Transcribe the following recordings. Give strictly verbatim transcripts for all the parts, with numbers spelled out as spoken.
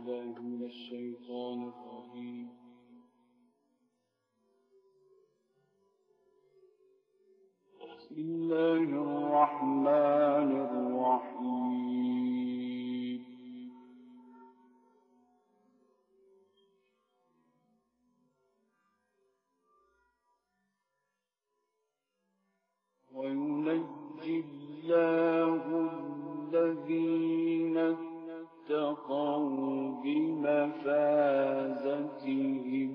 بالله من الشيطان الرجيم. بسم الله الرحمن الرحيم. وينجي الله الذين اتقوا بمفازتهم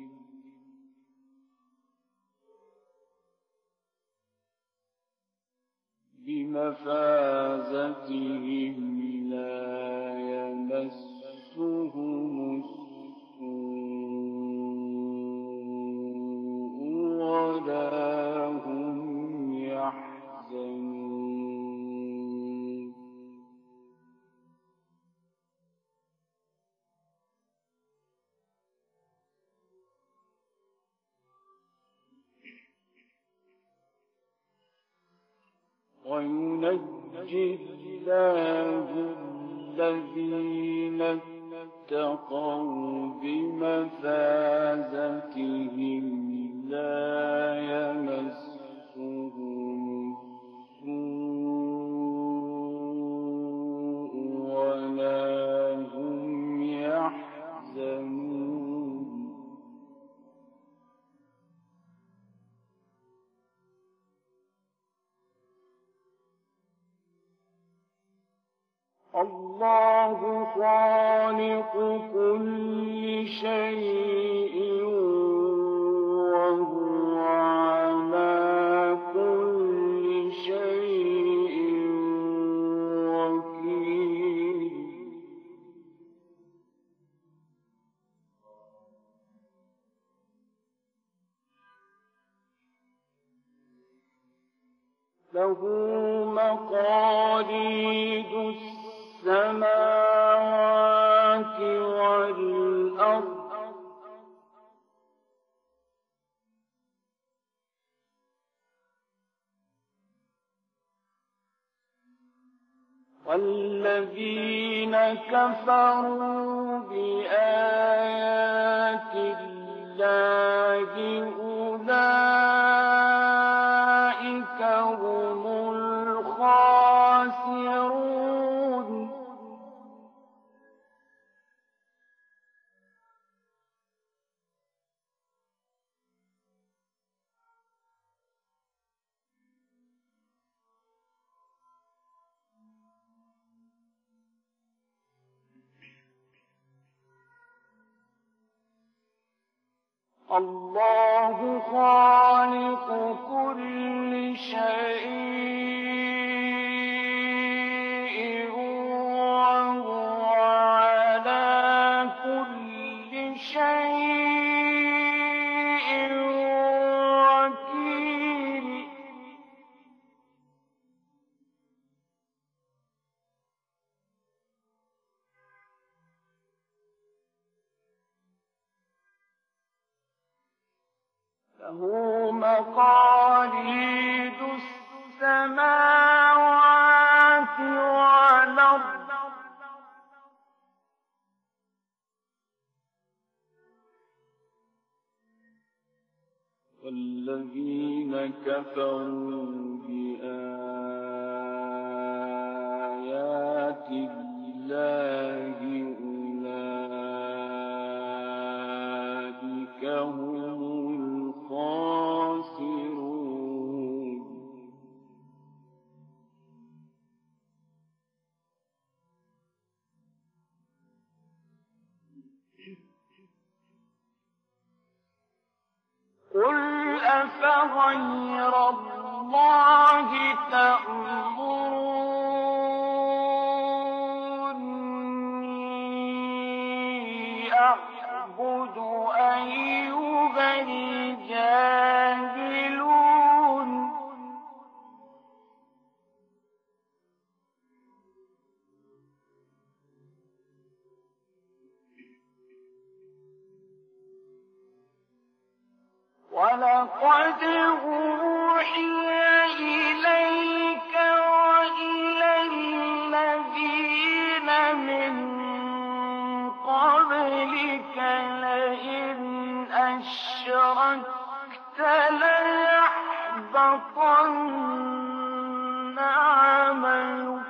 بمفازتهم لا يمسهم السوء ولا هم يحزنون. وينجي الله الذين اتقوا بمفازتهم لا يمسهم السوء ولا هم يحزنون. الله خالق كل شيء وهو على كل شيء وكيل. له مقاليد السماوات والأرض والذين كفروا بآيات الله أولئك هم الخاسرون. الله خالق كل شيء وهو على كل شيء وكيل. له مقاليد السماوات والأرض والذين كفروا بآيات الله أولئك هم الخاسرون. قل أفغير الله تأمروني أعبد أيها الجاهلون. ولقد أوحي إليك وإلى الذين من أشركت ليحبطن عملك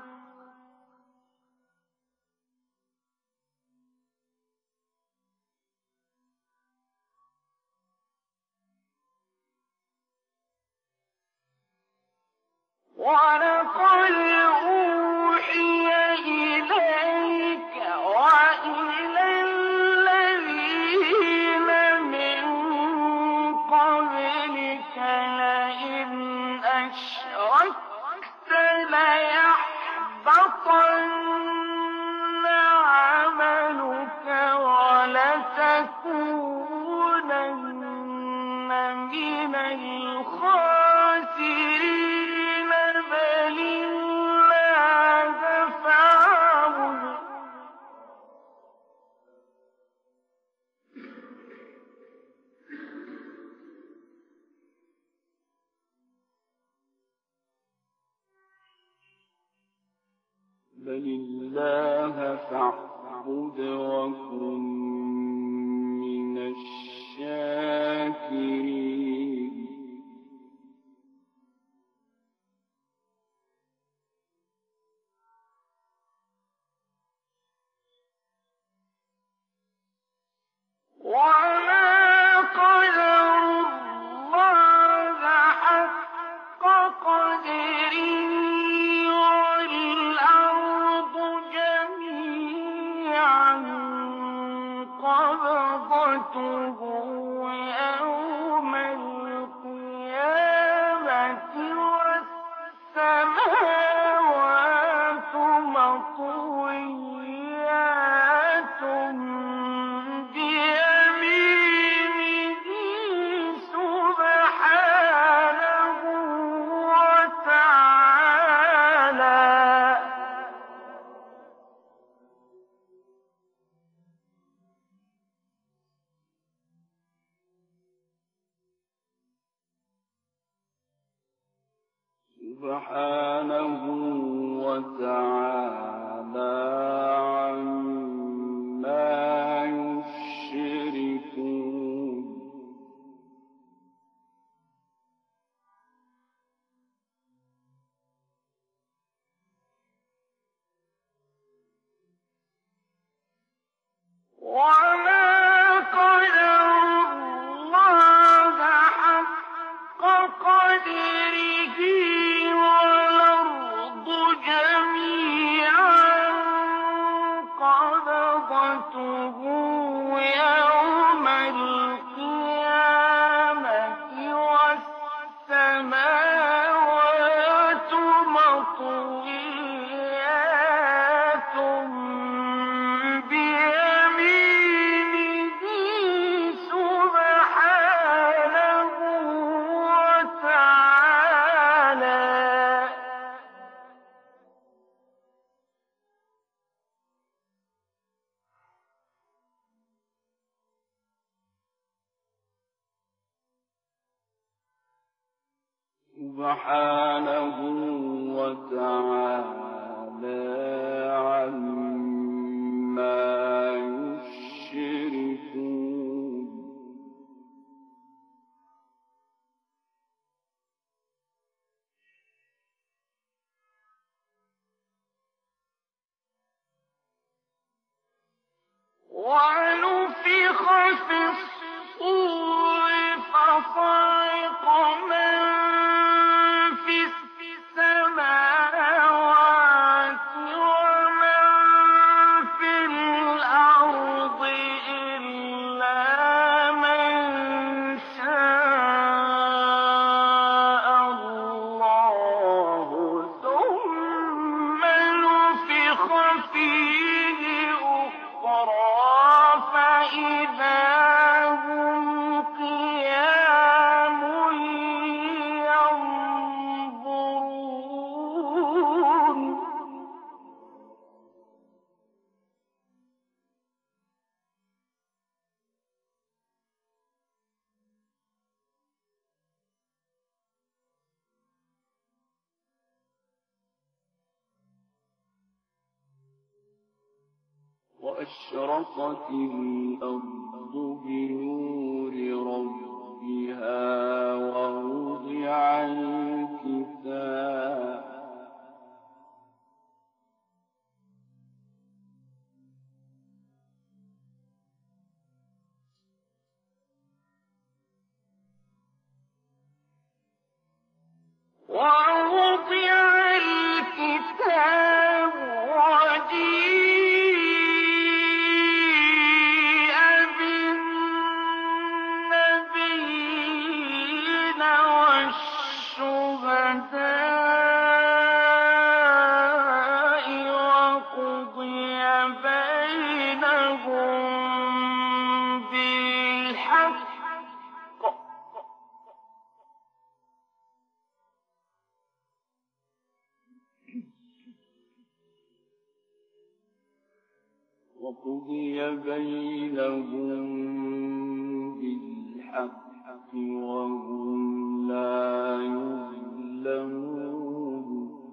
ولقد أوحي إليك وإلى الذين من قبلك لئن أشركت ليحبطن عملك ولتكونن من الخاسرين بل الله فاعبد بل الله فاعبد وكن من الشاكرين وما قدر الله حق قدره والأرض جميعا قبضته يوم القيامة والسماوات مطويات بيمينه سبحانه وتعالى سبحانه وتعالى عما يشركون وما قدر الله حق قدره والأرض جميعا قبضته يوم القيامة والسماوات مطويات بيمينه سبحانه وتعالى سبحانه وتعالى عما يشركون ونفخ في الصور فصعق من في السماوات ومن في الأرض إلا من شاء الله ثم نفخ فيه أخرى فإذا هم قيام ينظرون وأشرقت الأرض بنور ربها بها ووضع الكتاب ووضع الكتاب وجيء بالنبيين والشهداء وقضي بينهم بالحق وقضي بينهم بالحق وهم لا يظلمون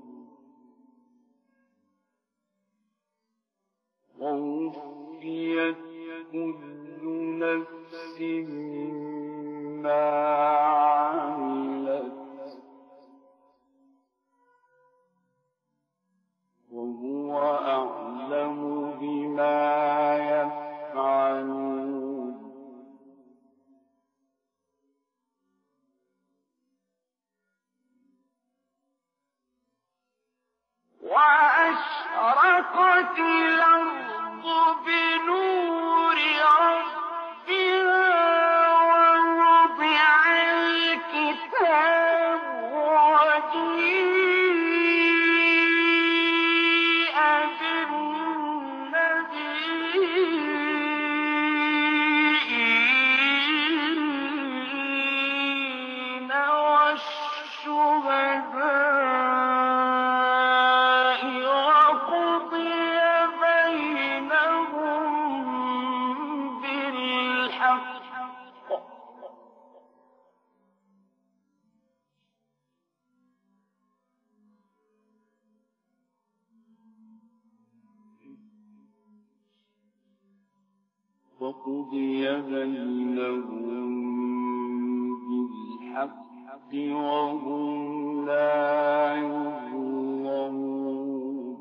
ووفيت كل نفس ما عملت وهو أعلم بما يفعلون وأشرقت الأرض بنور ربها ووضع الكتاب وجيء بالنبيين والشهداء وقضي بينهم بالحق وقضي بينهم بالحق وهم لا يظلمون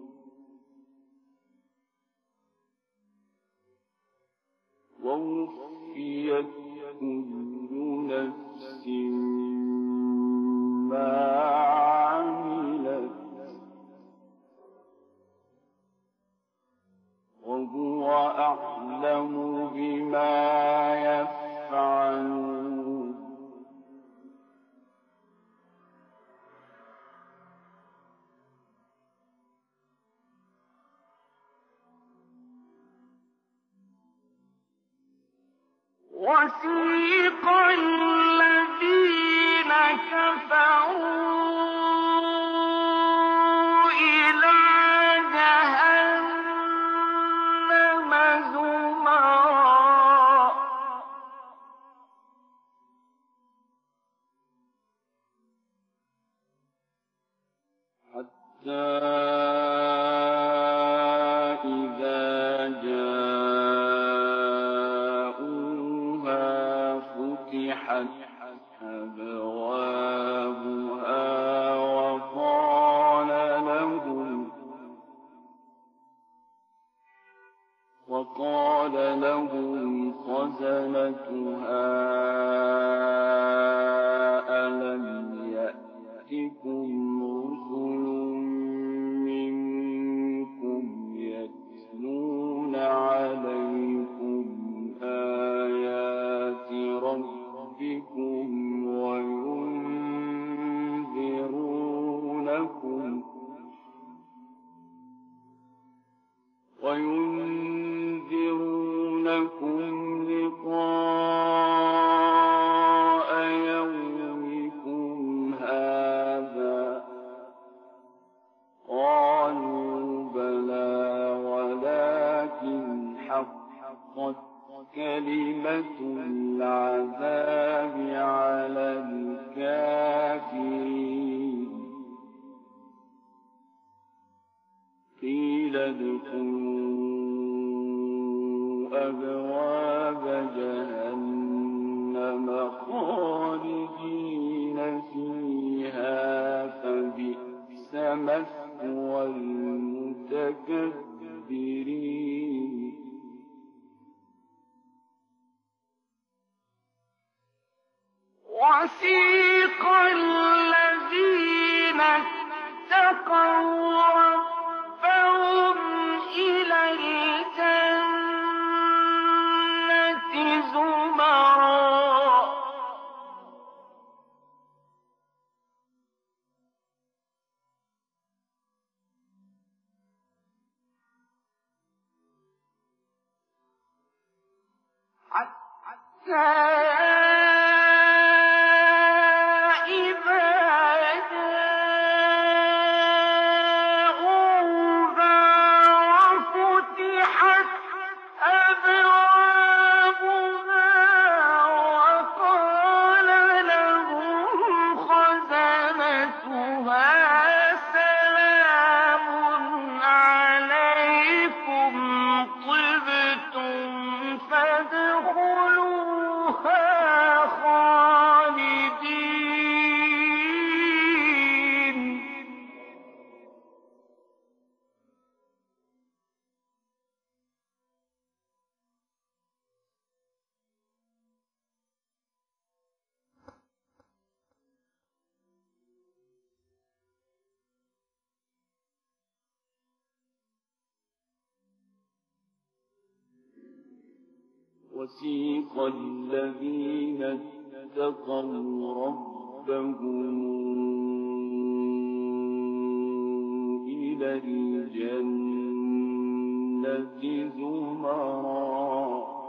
ووفيت كل نفس ما عملت وهو أعلم بما يفعلون وسيق الذين كفروا إلى جهنم زمرا حتى إذا جاءوها فتحت أبوابها وقال لهم وقال لهم خزنتها ألم يأتكم رسل منكم يتلون عليكم آيات ربكم وينذرونكم وينذرونكم لقاء يومكم هذا قالوا بلى ولكن حقت كلمة العذاب على الكافرين قيل ادخلوا أبواب جهنم خالدين فيها فبئس مثوى المتكبرين وسيق الذين اتقوا ربهم إلى الجنة زمرا حتى وسيق الذين اتقوا ربهم إلى الجنة زمرا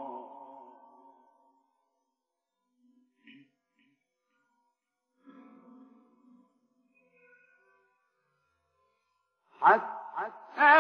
حتى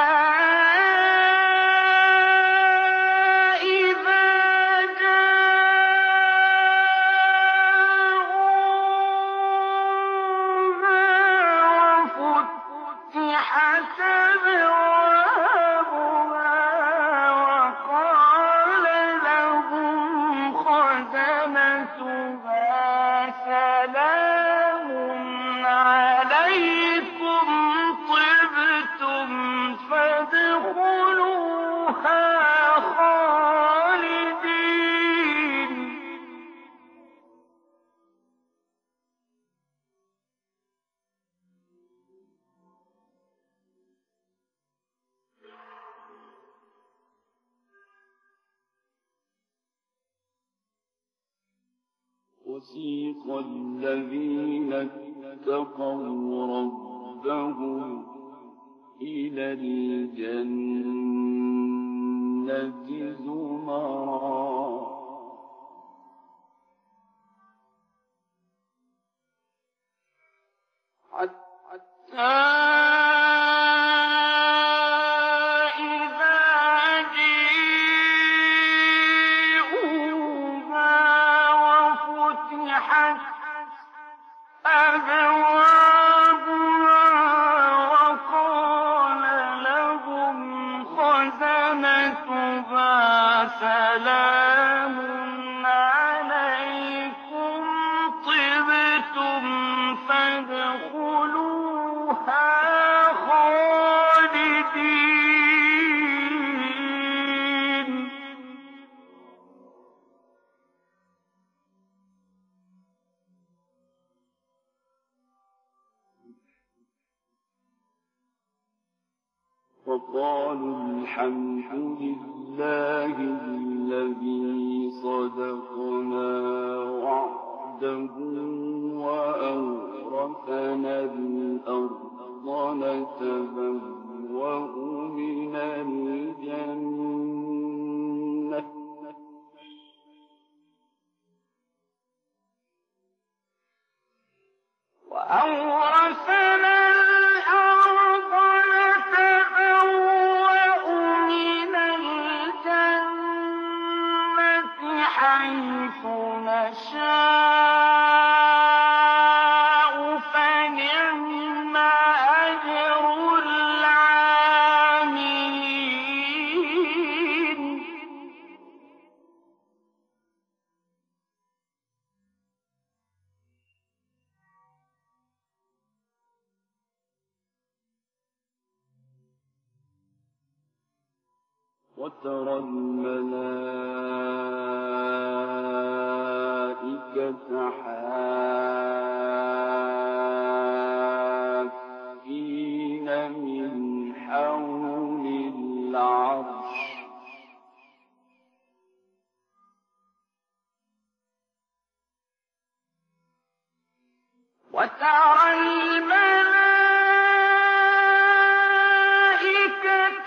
وسيق الذين اتقوا ربهم إلى الجنة زمرا حتى سلام عليكم طبتم فادخلوها خالدين وقالوا الحمد لله الذي صدقنا وعده وأورثنا الأرض نتبوأ من الجنة وأورثنا الأرض نتبوأ من الجنة حيث نشاء فنعم أجر العاملين وترى الملائكة حافين من حول العرش وترى الملائكة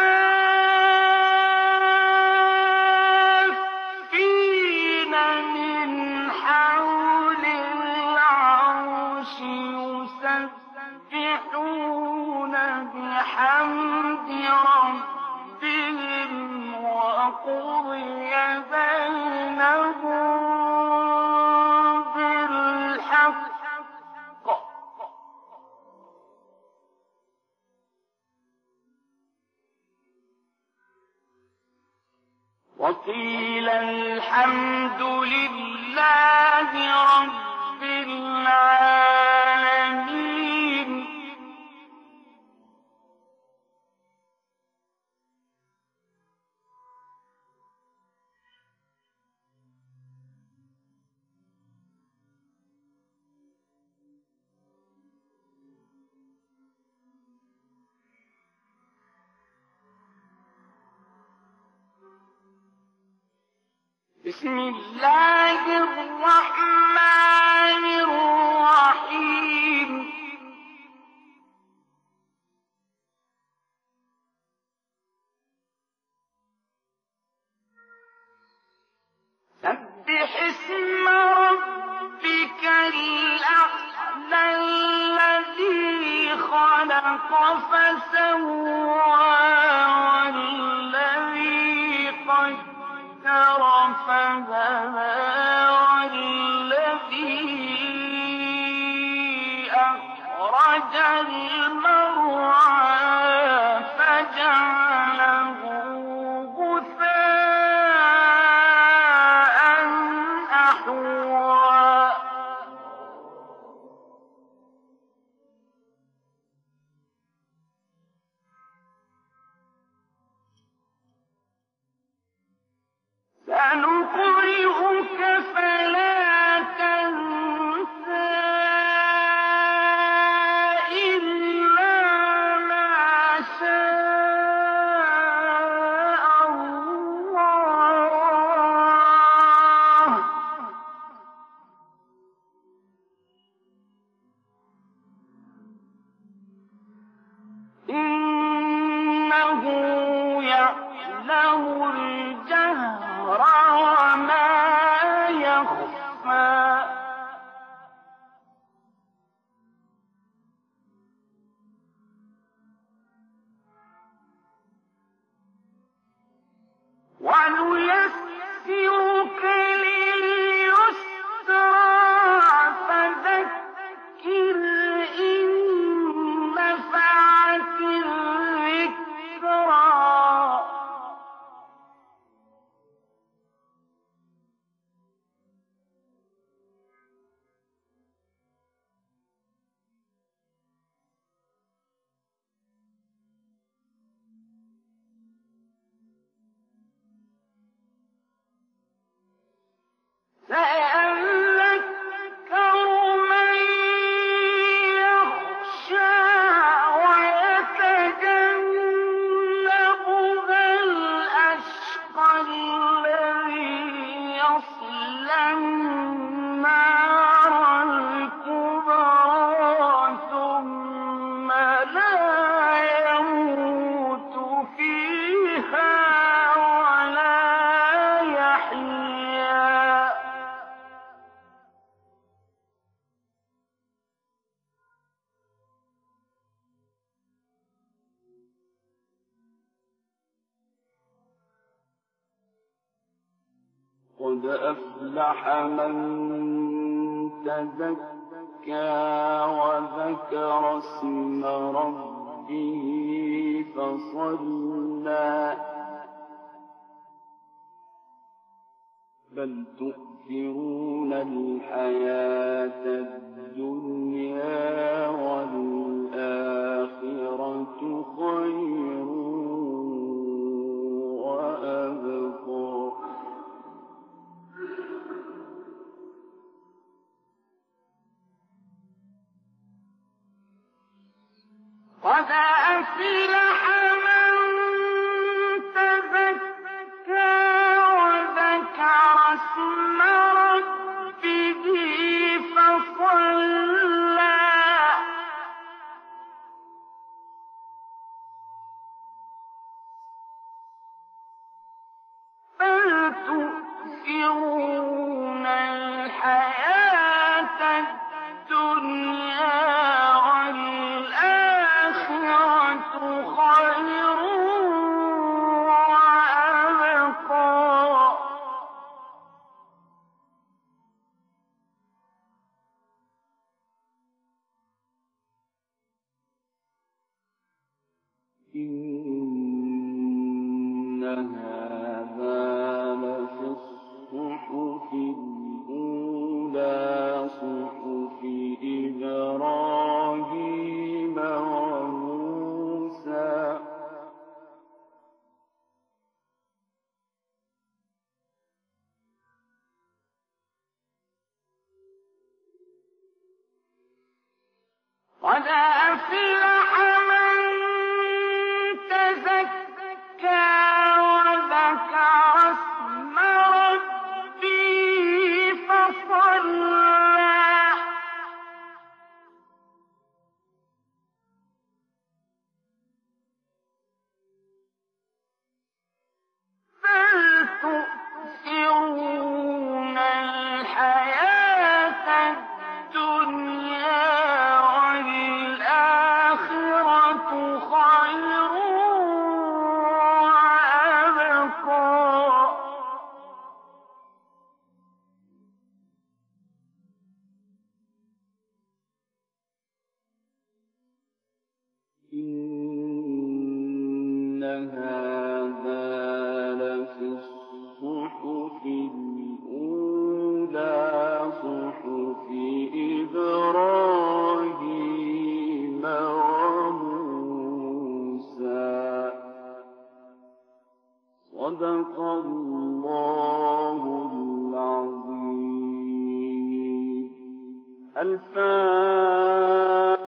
حافين من حول العرش يسبحون بحمد ربهم وقضي بينهم بالحق وقيل الحمد لله رب العالمين. بسم الله الرحمن الرحيم. سبح اسم ربك الأعلى الذي خلق فسوى والذي قدر فهدى والذي أخرج المرعى فجعله غثاء أحوى. سنقرئك فلا تنسى إلا ما شاء الله إنه يعلم الجهر وما يخفى. ونيسرك لليسرى فذكر إن نفعت الذكرى. سيذكر من يخشى ويتجنبها الأشقى الذي يصلى النار الكبرى ثم لا يموت فيها ولا يحيا. قد أفلح من تزكى وذكر اسم ربه فصلى بل تؤثرون الحياة الدنيا والآخرة خير تؤثرون الحياة الدنيا والآخرة خير وأبقى إن هذا لفي الصحف الأولى صحف إبراهيم وموسى قد أفلح من تزكى وذكر اسم ربه فصلى بل تؤثرون الحياة الدنيا والآخرة خير وأبقى إن هذا لفي الصحف الأولى صحف إبراهيم وموسى صدق الله العظيم. الفاتحة.